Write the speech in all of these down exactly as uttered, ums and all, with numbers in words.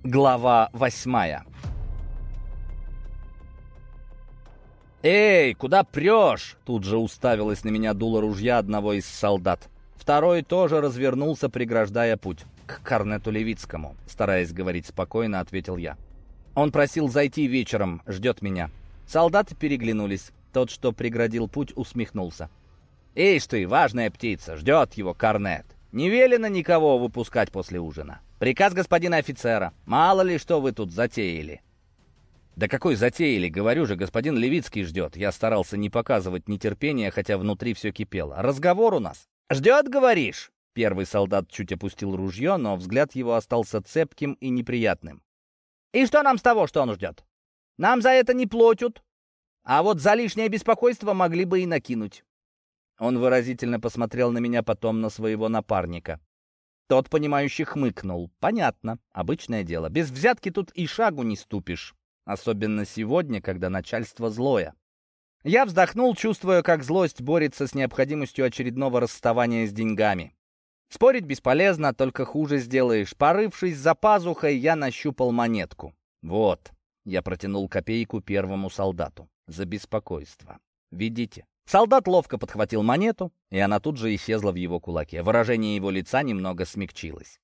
Глава восьмая. «Эй, куда прешь?» Тут же уставилась на меня дуло ружья одного из солдат. Второй тоже развернулся, преграждая путь. «К корнету Левицкому», стараясь говорить спокойно, ответил я. «Он просил зайти вечером, ждет меня». Солдаты переглянулись. Тот, что преградил путь, усмехнулся. «Ишь ты, важная птица, ждет его корнет. Не велено никого выпускать после ужина. Приказ господина офицера. Мало ли, что вы тут затеяли». «Да какой затеяли? Говорю же, господин Левицкий ждет». Я старался не показывать нетерпения, хотя внутри все кипело. «Разговор у нас». «Ждет, говоришь?» Первый солдат чуть опустил ружье, но взгляд его остался цепким и неприятным. «И что нам с того, что он ждет? Нам за это не платят. А вот за лишнее беспокойство могли бы и накинуть». Он выразительно посмотрел на меня, потом на своего напарника. Тот, понимающе хмыкнул. «Понятно. Обычное дело. Без взятки тут и шагу не ступишь. Особенно сегодня, когда начальство злое». Я вздохнул, чувствуя, как злость борется с необходимостью очередного расставания с деньгами. Спорить бесполезно, только хуже сделаешь. Порывшись за пазухой, я нащупал монетку. «Вот». Я протянул копейку первому солдату. «За беспокойство. Видите?» Солдат ловко подхватил монету, и она тут же исчезла в его кулаке. Выражение его лица немного смягчилось.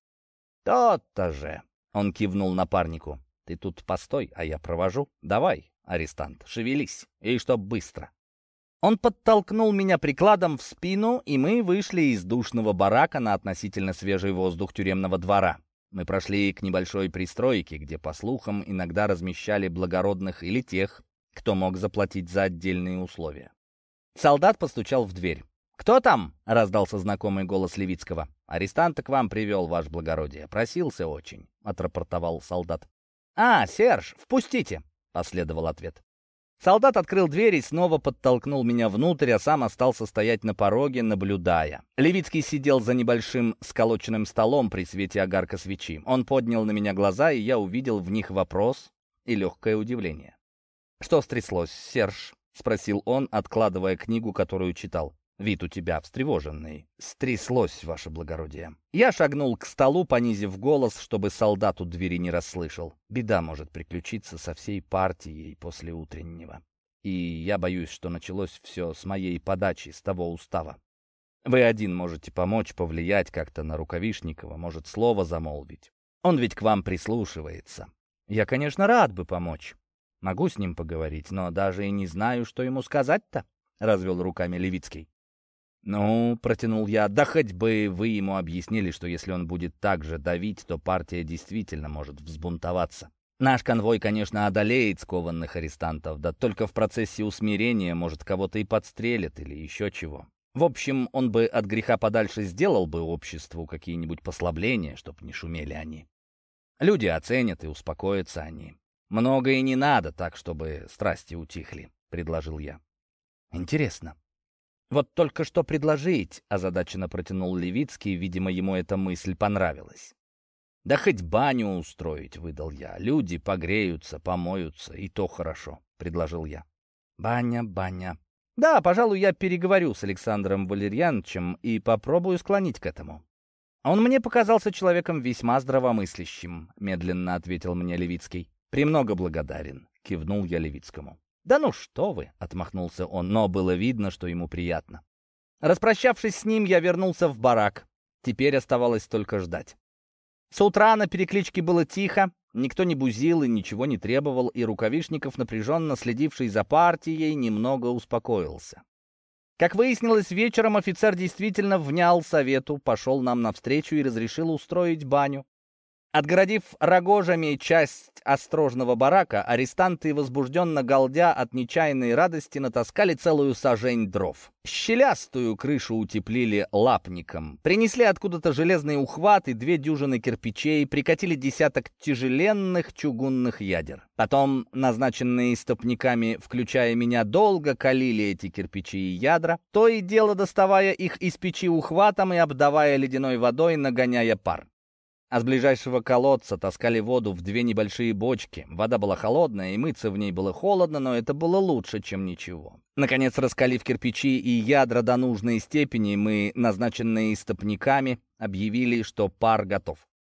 «То-то же!» — он кивнул напарнику. «Ты тут постой, а я провожу. Давай, арестант, шевелись, и чтоб быстро». Он подтолкнул меня прикладом в спину, и мы вышли из душного барака на относительно свежий воздух тюремного двора. Мы прошли к небольшой пристройке, где, по слухам, иногда размещали благородных или тех, кто мог заплатить за отдельные условия. Солдат постучал в дверь. «Кто там?» — раздался знакомый голос Левицкого. «Арестанта к вам привел, ваше благородие. Просился очень», — отрапортовал солдат. «А, Серж, впустите!» — последовал ответ. Солдат открыл дверь и снова подтолкнул меня внутрь, а сам остался стоять на пороге, наблюдая. Левицкий сидел за небольшим сколоченным столом при свете огарка свечи. Он поднял на меня глаза, и я увидел в них вопрос и легкое удивление. «Что стряслось, Серж?» — спросил он, откладывая книгу, которую читал. «Вид у тебя встревоженный». «Стряслось, ваше благородие». Я шагнул к столу, понизив голос, чтобы солдат у двери не расслышал. «Беда может приключиться со всей партией после утреннего. И я боюсь, что началось все с моей подачи, с того устава. Вы один можете помочь, повлиять как-то на Рукавишникова, может, слово замолвить. Он ведь к вам прислушивается. Я, конечно, рад бы помочь. Могу с ним поговорить, но даже и не знаю, что ему сказать-то», — развел руками Левицкий. «Ну, — протянул я, — да хоть бы вы ему объяснили, что если он будет так же давить, то партия действительно может взбунтоваться. Наш конвой, конечно, одолеет скованных арестантов, да только в процессе усмирения, может, кого-то и подстрелят или еще чего. В общем, он бы от греха подальше сделал бы обществу какие-нибудь послабления, чтоб не шумели они. Люди оценят и успокоятся они. Много и не надо так, чтобы страсти утихли», — предложил я. «Интересно. Вот только что предложить», — озадаченно протянул Левицкий, видимо, ему эта мысль понравилась. «Да хоть баню устроить», — выдал я. «Люди погреются, помоются, и то хорошо», — предложил я. «Баня, баня. Да, пожалуй, я переговорю с Александром Валерьяновичем и попробую склонить к этому». «Он мне показался человеком весьма здравомыслящим», — медленно ответил мне Левицкий. «Премного благодарен», — кивнул я Левицкому. «Да ну что вы!» — отмахнулся он, но было видно, что ему приятно. Распрощавшись с ним, я вернулся в барак. Теперь оставалось только ждать. С утра на перекличке было тихо, никто не бузил и ничего не требовал, и Рукавишников, напряженно следивший за партией, немного успокоился. Как выяснилось, вечером офицер действительно внял совету, пошел нам навстречу и разрешил устроить баню. Отгородив рогожами часть острожного барака, арестанты, возбужденно галдя от нечаянной радости, натаскали целую сажень дров. Щелястую крышу утеплили лапником, принесли откуда-то железные ухваты, две дюжины кирпичей, прикатили десяток тяжеленных чугунных ядер. Потом, назначенные истопниками, включая меня, долго калили эти кирпичи и ядра, то и дело доставая их из печи ухватом и обдавая ледяной водой, нагоняя пар. А с ближайшего колодца таскали воду в две небольшие бочки. Вода была холодная, и мыться в ней было холодно, но это было лучше, чем ничего. Наконец, раскалив кирпичи и ядра до нужной степени, мы, назначенные истопниками, объявили, что пар готов.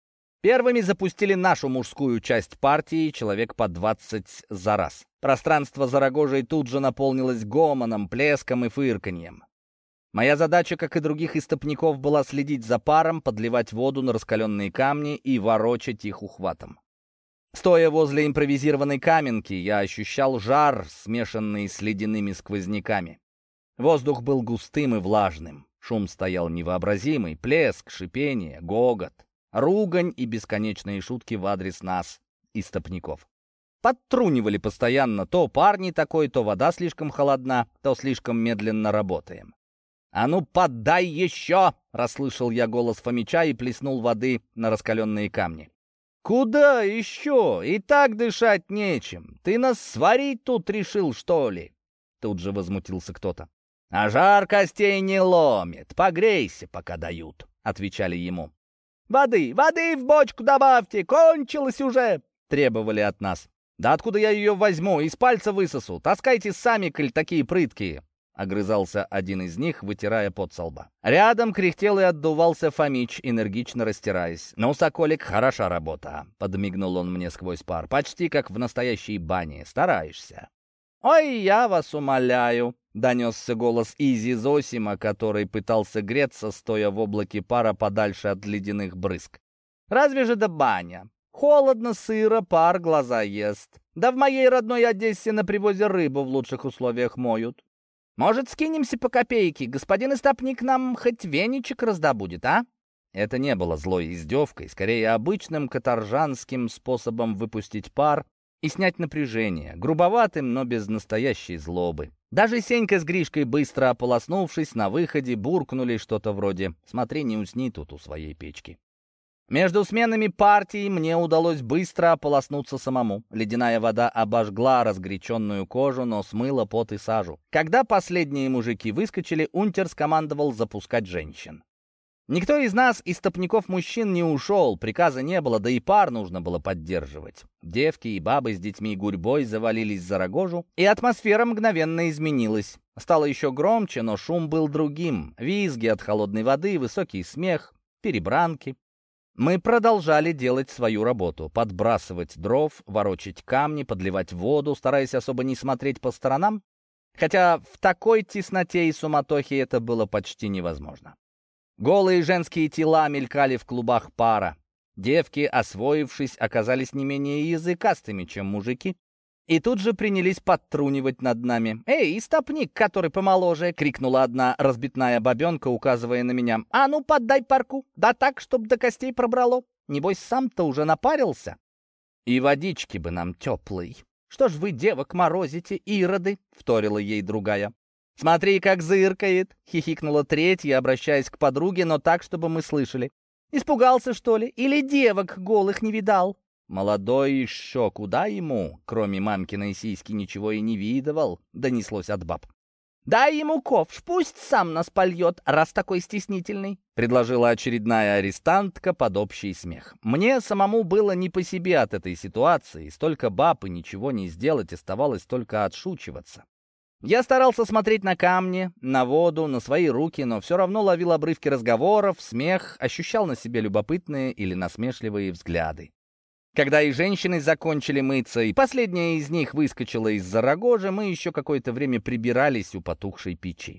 Первыми запустили нашу мужскую часть партии, человек по двадцать за раз. Пространство за рогожей тут же наполнилось гомоном, плеском и фырканьем. Моя задача, как и других истопников, была следить за паром, подливать воду на раскаленные камни и ворочать их ухватом. Стоя возле импровизированной каменки, я ощущал жар, смешанный с ледяными сквозняками. Воздух был густым и влажным. Шум стоял невообразимый, плеск, шипение, гогот, ругань и бесконечные шутки в адрес нас, истопников. Подтрунивали постоянно: то пар не такой, то вода слишком холодна, то слишком медленно работаем. «А ну, подай еще!» — расслышал я голос Фомича и плеснул воды на раскаленные камни. «Куда еще? И так дышать нечем. Ты нас сварить тут решил, что ли?» Тут же возмутился кто-то. «А жар костей не ломит. Погрейся, пока дают», — отвечали ему. «Воды, воды в бочку добавьте! Кончилось уже!» — требовали от нас. «Да откуда я ее возьму? Из пальца высосу. Таскайте сами, коль такие прыткие!» — огрызался один из них, вытирая пот со лба. Рядом кряхтел и отдувался Фомич, энергично растираясь. «Ну, Соколик, хороша работа!» — подмигнул он мне сквозь пар. «Почти как в настоящей бане. Стараешься». «Ой, я вас умоляю!» — донесся голос Изи Зосима, который пытался греться, стоя в облаке пара подальше от ледяных брызг. «Разве же да баня? Холодно, сыро, пар глаза ест. Да в моей родной Одессе на привозе рыбу в лучших условиях моют. Может, скинемся по копейке? Господин истопник нам хоть веничек раздобудет, а?» Это не было злой издевкой, скорее обычным каторжанским способом выпустить пар и снять напряжение, грубоватым, но без настоящей злобы. Даже Сенька с Гришкой, быстро ополоснувшись на выходе, буркнули что-то вроде «Смотри, не усни тут у своей печки». Между сменами партий мне удалось быстро ополоснуться самому. Ледяная вода обожгла разгоряченную кожу, но смыла пот и сажу. Когда последние мужики выскочили, унтер скомандовал запускать женщин. Никто из нас, истопников-мужчин, не ушел, приказа не было, да и пар нужно было поддерживать. Девки и бабы с детьми гурьбой завалились за рогожу, и атмосфера мгновенно изменилась. Стало еще громче, но шум был другим. Визги от холодной воды, высокий смех, перебранки. Мы продолжали делать свою работу, подбрасывать дров, ворочать камни, подливать воду, стараясь особо не смотреть по сторонам, хотя в такой тесноте и суматохе это было почти невозможно. Голые женские тела мелькали в клубах пара. Девки, освоившись, оказались не менее языкастыми, чем мужики, и тут же принялись подтрунивать над нами. «Эй, истопник, который помоложе!» — крикнула одна разбитная бабенка, указывая на меня. «А ну, поддай парку! Да так, чтоб до костей пробрало! Небось, сам-то уже напарился!» «И водички бы нам теплой!» «Что ж вы, девок, морозите, ироды?» — вторила ей другая. «Смотри, как зыркает!» — хихикнула третья, обращаясь к подруге, но так, чтобы мы слышали. «Испугался, что ли? Или девок голых не видал?» «Молодой еще, куда ему? Кроме мамкиной сиськи ничего и не видывал», — донеслось от баб. «Дай ему ковш, пусть сам нас польет, раз такой стеснительный», — предложила очередная арестантка под общий смех. Мне самому было не по себе от этой ситуации, столько баб и ничего не сделать, оставалось только отшучиваться. Я старался смотреть на камни, на воду, на свои руки, но все равно ловил обрывки разговоров, смех, ощущал на себе любопытные или насмешливые взгляды. Когда и женщины закончили мыться, и последняя из них выскочила из-за рогожи, мы еще какое-то время прибирались у потухшей печи.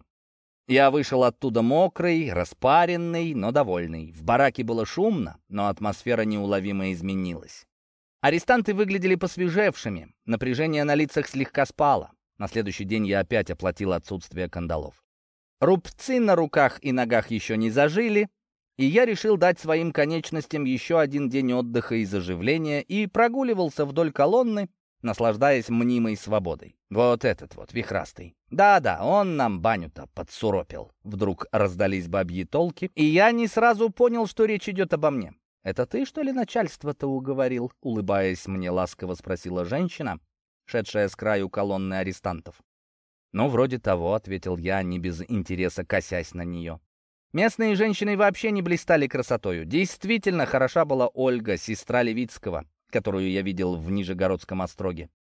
Я вышел оттуда мокрый, распаренный, но довольный. В бараке было шумно, но атмосфера неуловимо изменилась. Арестанты выглядели посвежевшими, напряжение на лицах слегка спало. На следующий день я опять оплатил отсутствие кандалов. Рубцы на руках и ногах еще не зажили, и я решил дать своим конечностям еще один день отдыха и заживления и прогуливался вдоль колонны, наслаждаясь мнимой свободой. Вот этот вот, вихрастый. Да-да, он нам баню-то подсуропил. Вдруг раздались бабьи толки, и я не сразу понял, что речь идет обо мне. «Это ты, что ли, начальство-то уговорил?» — улыбаясь мне, ласково спросила женщина, шедшая с краю колонны арестантов. «Ну, вроде того», — ответил я, не без интереса косясь на нее. Местные женщины вообще не блистали красотою. Действительно хороша была Ольга, сестра Левицкого, которую я видел в Нижегородском остроге.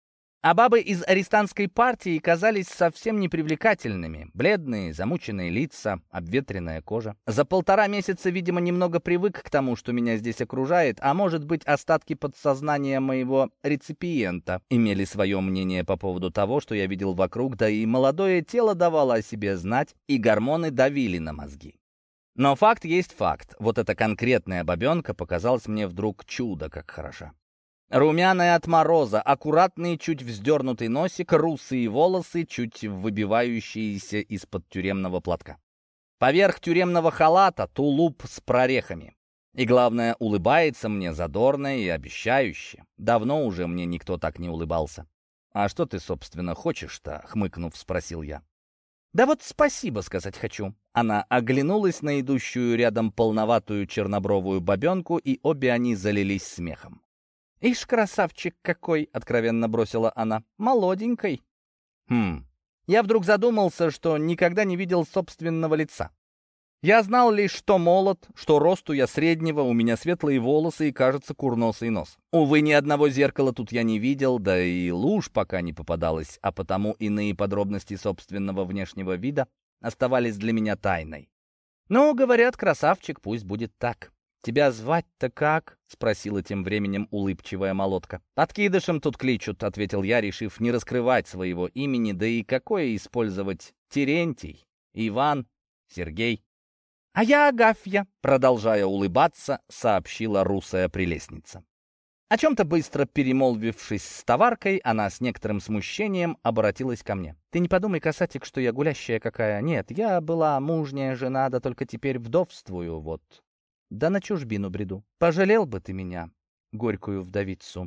А бабы из арестантской партии казались совсем непривлекательными. Бледные, замученные лица, обветренная кожа. За полтора месяца, видимо, немного привык к тому, что меня здесь окружает, а может быть, остатки подсознания моего реципиента имели свое мнение по поводу того, что я видел вокруг, да и молодое тело давало о себе знать, и гормоны давили на мозги. Но факт есть факт. Вот эта конкретная бабенка показалась мне вдруг чудо как хороша. Румяная от мороза, аккуратный, чуть вздернутый носик, русые волосы, чуть выбивающиеся из-под тюремного платка. Поверх тюремного халата тулуп с прорехами. И главное, улыбается мне задорно и обещающе. Давно уже мне никто так не улыбался. «А что ты, собственно, хочешь-то?» — хмыкнув, спросил я. «Да вот спасибо сказать хочу». Она оглянулась на идущую рядом полноватую чернобровую бабенку, и обе они залились смехом. «Ишь, красавчик какой!» — откровенно бросила она. «Молоденькой». Хм. Я вдруг задумался, что никогда не видел собственного лица. Я знал лишь, что молод, что росту я среднего, у меня светлые волосы и, кажется, курносый нос. Увы, ни одного зеркала тут я не видел, да и луж пока не попадалась, а потому иные подробности собственного внешнего вида оставались для меня тайной. Ну, говорят, красавчик, пусть будет так. «Тебя звать-то как?» — спросила тем временем улыбчивая молотка. «Подкидышем тут кличут», — ответил я, решив не раскрывать своего имени, да и какое использовать Терентий, Иван, Сергей. «А я Агафья», — продолжая улыбаться, сообщила русая прелестница. О чем-то быстро перемолвившись с товаркой, она с некоторым смущением обратилась ко мне. «Ты не подумай, касатик, что я гулящая какая. Нет, я была мужняя жена, да только теперь вдовствую, вот. Да на чужбину бреду. Пожалел бы ты меня, горькую вдовицу».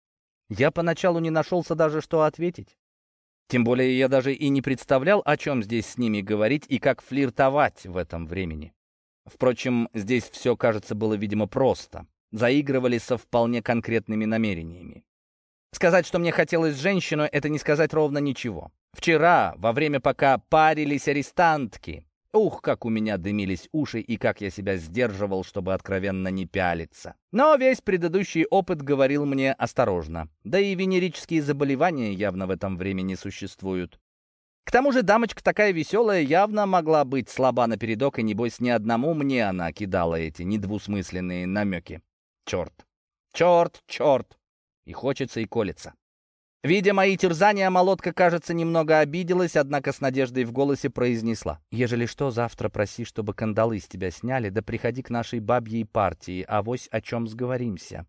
Я поначалу не нашелся даже, что ответить. Тем более я даже и не представлял, о чем здесь с ними говорить и как флиртовать в этом времени. Впрочем, здесь все, кажется, было, видимо, просто. Заигрывали со вполне конкретными намерениями. Сказать, что мне хотелось женщину, это не сказать ровно ничего. Вчера, во время, пока парились арестантки, ух, как у меня дымились уши и как я себя сдерживал, чтобы откровенно не пялиться. Но весь предыдущий опыт говорил мне осторожно. Да и венерические заболевания явно в этом времени существуют. К тому же дамочка такая веселая явно могла быть слаба напередок, и небось ни одному мне она кидала эти недвусмысленные намеки. Черт, черт, черт. И хочется, и колется. Видя мои терзания, молотка, кажется, немного обиделась, однако с надеждой в голосе произнесла: «Ежели что, завтра проси, чтобы кандалы с тебя сняли, да приходи к нашей бабьей партии, авось о чем сговоримся».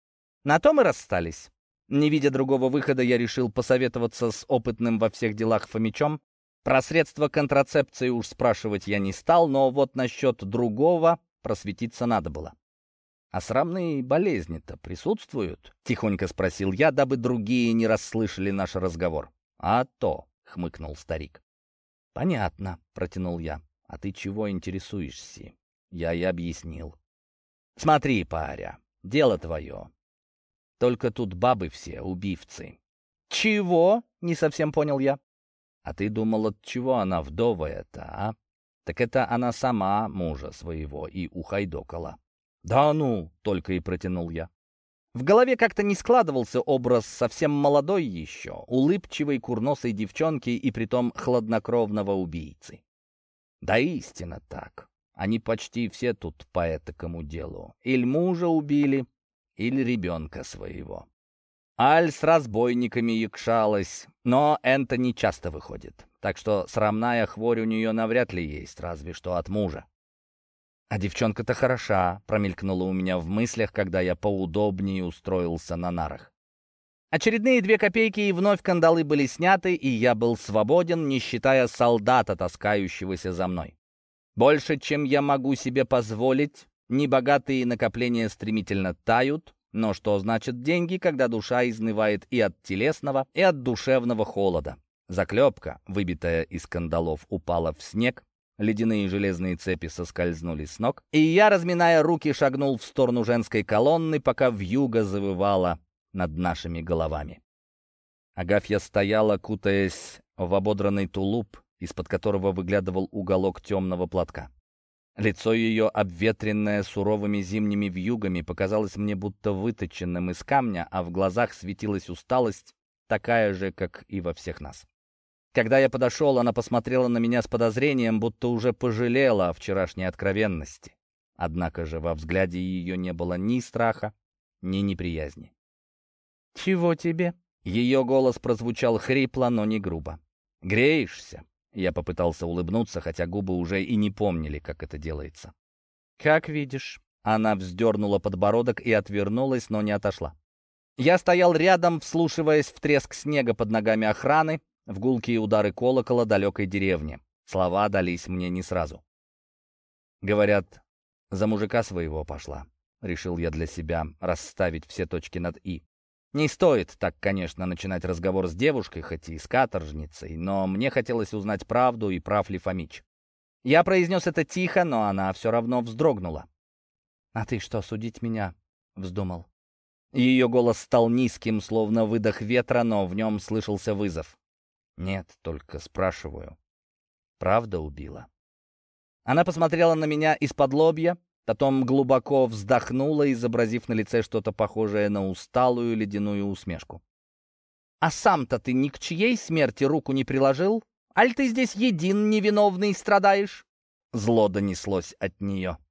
На то мы расстались. Не видя другого выхода, я решил посоветоваться с опытным во всех делах Фомичом. Про средства контрацепции уж спрашивать я не стал, но вот насчет другого просветиться надо было. «А срамные болезни-то присутствуют?» — тихонько спросил я, дабы другие не расслышали наш разговор. «А то», — хмыкнул старик. «Понятно», — протянул я. «А ты чего интересуешься?» Я и объяснил. «Смотри, паря, дело твое. Только тут бабы все убивцы». «Чего?» — не совсем понял я. «А ты думал, от чего она вдовая-то, а? Так это она сама мужа своего и ухайдокала». «Да ну!» — только и протянул я. В голове как-то не складывался образ совсем молодой еще, улыбчивой курносой девчонки и притом хладнокровного убийцы. Да истинно так. Они почти все тут по этакому делу. Или мужа убили, или ребенка своего. Аль с разбойниками якшалась, но это не часто выходит. Так что срамная хворь у нее навряд ли есть, разве что от мужа. «А девчонка-то хороша», — промелькнула у меня в мыслях, когда я поудобнее устроился на нарах. Очередные две копейки, и вновь кандалы были сняты, и я был свободен, не считая солдата, таскающегося за мной. Больше, чем я могу себе позволить, небогатые накопления стремительно тают, но что значит деньги, когда душа изнывает и от телесного, и от душевного холода? Заклепка, выбитая из кандалов, упала в снег, ледяные железные цепи соскользнули с ног, и я, разминая руки, шагнул в сторону женской колонны, пока вьюга завывала над нашими головами. Агафья стояла, кутаясь в ободранный тулуп, из-под которого выглядывал уголок темного платка. Лицо ее, обветренное суровыми зимними вьюгами, показалось мне будто выточенным из камня, а в глазах светилась усталость, такая же, как и во всех нас. Когда я подошел, она посмотрела на меня с подозрением, будто уже пожалела о вчерашней откровенности. Однако же во взгляде ее не было ни страха, ни неприязни. «Чего тебе?» Ее голос прозвучал хрипло, но не грубо. «Греешься?» Я попытался улыбнуться, хотя губы уже и не помнили, как это делается. «Как видишь». Она вздернула подбородок и отвернулась, но не отошла. Я стоял рядом, вслушиваясь в треск снега под ногами охраны, в гулкие удары колокола далекой деревни. Слова дались мне не сразу. Говорят, за мужика своего пошла. Решил я для себя расставить все точки над «и». Не стоит так, конечно, начинать разговор с девушкой, хоть и с каторжницей, но мне хотелось узнать правду и прав ли Фомич. Я произнес это тихо, но она все равно вздрогнула. «А ты что, судить меня вздумал?» Ее голос стал низким, словно выдох ветра, но в нем слышался вызов. «Нет, только спрашиваю. Правда убила?» Она посмотрела на меня из-под лобья, потом глубоко вздохнула, изобразив на лице что-то похожее на усталую ледяную усмешку. «А сам-то ты ни к чьей смерти руку не приложил? Аль ты здесь един невиновный страдаешь?» Зло донеслось от нее.